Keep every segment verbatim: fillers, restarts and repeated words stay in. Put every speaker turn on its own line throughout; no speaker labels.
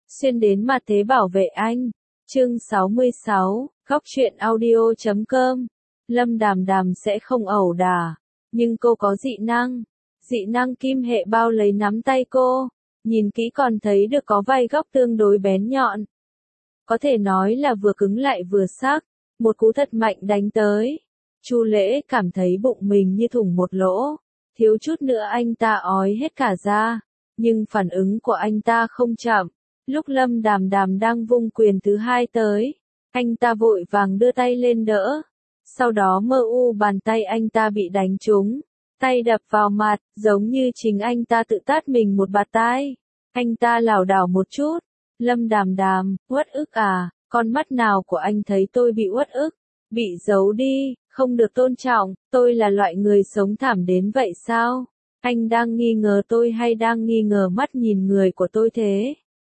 xuyên đến mà thế bảo vệ anh. Chương sáu mươi sáu, góc truyện audio chấm com. Lâm Đàm Đàm sẽ không ẩu đả, nhưng cô có dị năng. Dị năng kim hệ bao lấy nắm tay cô, nhìn kỹ còn thấy được có vài góc tương đối bén nhọn. Có thể nói là vừa cứng lại vừa sắc, một cú thật mạnh đánh tới. Chu Lễ cảm thấy bụng mình như thủng một lỗ, thiếu chút nữa anh ta ói hết cả ra, nhưng phản ứng của anh ta không chậm. Lúc Lâm Đàm Đàm đang vung quyền thứ hai tới, anh ta vội vàng đưa tay lên đỡ. Sau đó mơ u bàn tay anh ta bị đánh trúng, tay đập vào mặt, giống như chính anh ta tự tát mình một bạt tai. Anh ta lảo đảo một chút. Lâm Đàm Đàm, uất ức à, con mắt nào của anh thấy tôi bị uất ức? Bị giấu đi, không được tôn trọng, tôi là loại người sống thảm đến vậy sao? Anh đang nghi ngờ tôi hay đang nghi ngờ mắt nhìn người của tôi thế?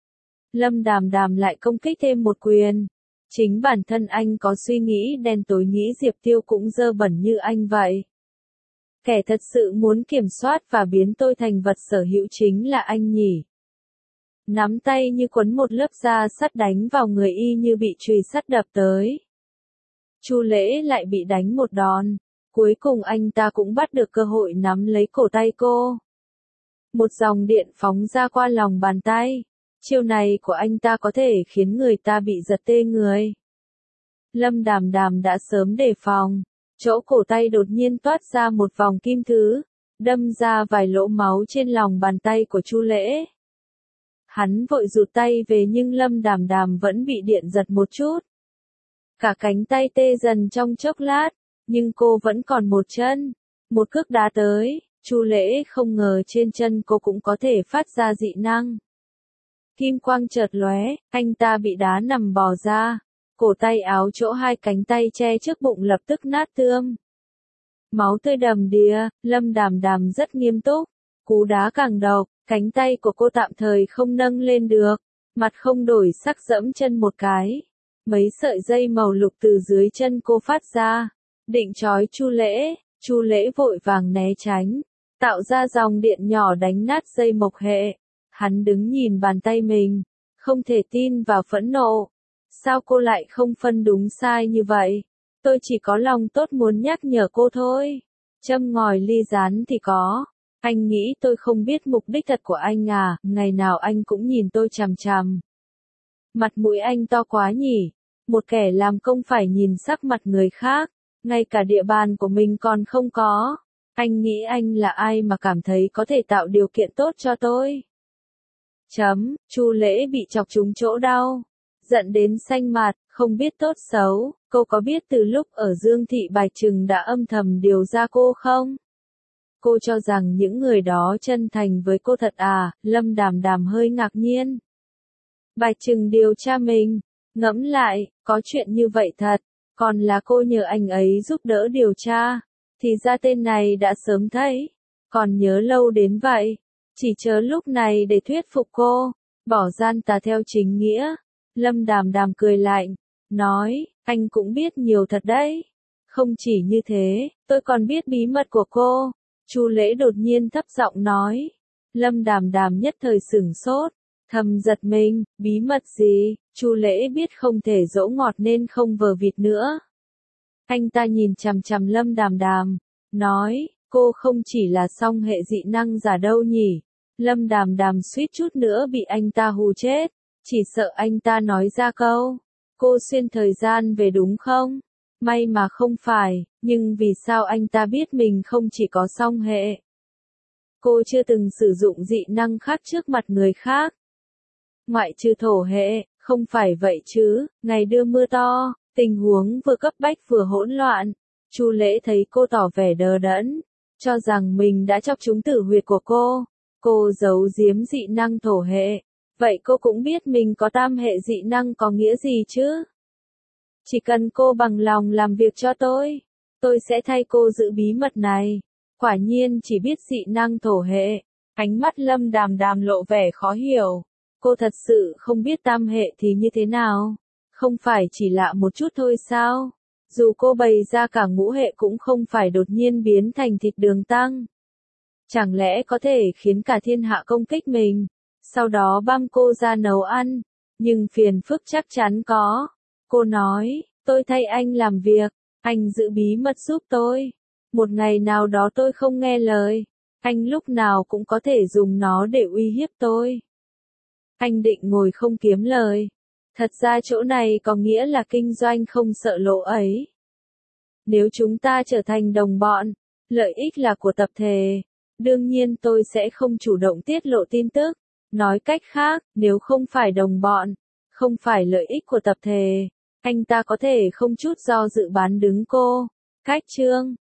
Lâm Đàm Đàm lại công kích thêm một quyền. Chính bản thân anh có suy nghĩ đen tối nghĩ Diệp Tiêu cũng dơ bẩn như anh vậy. Kẻ thật sự muốn kiểm soát và biến tôi thành vật sở hữu chính là anh nhỉ. Nắm tay như quấn một lớp da sắt đánh vào người y như bị chùy sắt đập tới. Chu Lễ lại bị đánh một đòn. Cuối cùng anh ta cũng bắt được cơ hội nắm lấy cổ tay cô. Một dòng điện phóng ra qua lòng bàn tay. Chiêu này của anh ta có thể khiến người ta bị giật tê người. Lâm Đàm Đàm đã sớm đề phòng. Chỗ cổ tay đột nhiên toát ra một vòng kim thứ, đâm ra vài lỗ máu trên lòng bàn tay của Chu Lễ. Hắn vội rụt tay về nhưng Lâm Đàm Đàm vẫn bị điện giật một chút. Cả cánh tay tê dần trong chốc lát, nhưng cô vẫn còn một chân. Một cước đá tới, Chu Lễ không ngờ trên chân cô cũng có thể phát ra dị năng. Kim quang chợt lóe, anh ta bị đá nằm bò ra. Cổ tay áo chỗ hai cánh tay che trước bụng lập tức nát tươm. Máu tươi đầm đìa, Lâm Đàm Đàm rất nghiêm túc. Cú đá càng độc, cánh tay của cô tạm thời không nâng lên được. Mặt không đổi sắc dẫm chân một cái. Mấy sợi dây màu lục từ dưới chân cô phát ra. Định trói Chu Lễ, Chu Lễ vội vàng né tránh. Tạo ra dòng điện nhỏ đánh nát dây mộc hệ. Hắn đứng nhìn bàn tay mình. Không thể tin và phẫn nộ. Sao cô lại không phân đúng sai như vậy? Tôi chỉ có lòng tốt muốn nhắc nhở cô thôi. Châm ngòi ly rán thì có. Anh nghĩ tôi không biết mục đích thật của anh à, ngày nào anh cũng nhìn tôi chằm chằm. Mặt mũi anh to quá nhỉ, một kẻ làm công phải nhìn sắc mặt người khác, ngay cả địa bàn của mình còn không có. Anh nghĩ anh là ai mà cảm thấy có thể tạo điều kiện tốt cho tôi? Chấm, Chu Lễ bị chọc trúng chỗ đau. Giận đến xanh mặt, không biết tốt xấu, cô có biết từ lúc ở Dương Thị Bạch Trừng đã âm thầm điều ra cô không? Cô cho rằng những người đó chân thành với cô thật à? Lâm Đàm Đàm hơi ngạc nhiên. Bạch Trừng điều tra mình, ngẫm lại, có chuyện như vậy thật, còn là cô nhờ anh ấy giúp đỡ điều tra, thì ra tên này đã sớm thấy, còn nhớ lâu đến vậy, chỉ chờ lúc này để thuyết phục cô, bỏ gian tà theo chính nghĩa. Lâm Đàm Đàm cười lạnh, nói, anh cũng biết nhiều thật đấy. Không chỉ như thế, tôi còn biết bí mật của cô. Chu Lễ đột nhiên thấp giọng nói. Lâm Đàm Đàm nhất thời sửng sốt, thầm giật mình, bí mật gì? Chu Lễ biết không thể dỗ ngọt nên không vờ vịt nữa. Anh ta nhìn chằm chằm Lâm Đàm Đàm, nói, cô không chỉ là song hệ dị năng giả đâu nhỉ? Lâm Đàm Đàm suýt chút nữa bị anh ta hù chết. Chỉ sợ anh ta nói ra câu, cô xuyên thời gian về đúng không? May mà không phải, nhưng vì sao anh ta biết mình không chỉ có song hệ? Cô chưa từng sử dụng dị năng khác trước mặt người khác. Ngoại trừ thổ hệ, không phải vậy chứ, ngày đưa mưa to, tình huống vừa cấp bách vừa hỗn loạn. Chu Lễ thấy cô tỏ vẻ đờ đẫn, cho rằng mình đã chọc trúng tử huyệt của cô. Cô giấu giếm dị năng thổ hệ. Vậy cô cũng biết mình có tam hệ dị năng có nghĩa gì chứ? Chỉ cần cô bằng lòng làm việc cho tôi, tôi sẽ thay cô giữ bí mật này. Quả nhiên chỉ biết dị năng thổ hệ. Ánh mắt Lâm Đàm Đàm lộ vẻ khó hiểu. Cô thật sự không biết tam hệ thì như thế nào? Không phải chỉ lạ một chút thôi sao? Dù cô bày ra cả ngũ hệ cũng không phải đột nhiên biến thành thịt đường tăng. Chẳng lẽ có thể khiến cả thiên hạ công kích mình? sau đó băm cô ra nấu ăn. Nhưng phiền phức chắc chắn có. Cô nói, tôi thay anh làm việc, anh giữ bí mật giúp tôi. Một ngày nào đó tôi không nghe lời, anh lúc nào cũng có thể dùng nó để uy hiếp tôi. Anh định ngồi không kiếm lời. Thật ra chỗ này có nghĩa là kinh doanh không sợ lỗ ấy. Nếu chúng ta trở thành đồng bọn, lợi ích là của tập thể. Đương nhiên tôi sẽ không chủ động tiết lộ tin tức. Nói cách khác, nếu không phải đồng bọn, không phải lợi ích của tập thể, anh ta có thể không chút do dự bán đứng cô. Cách chương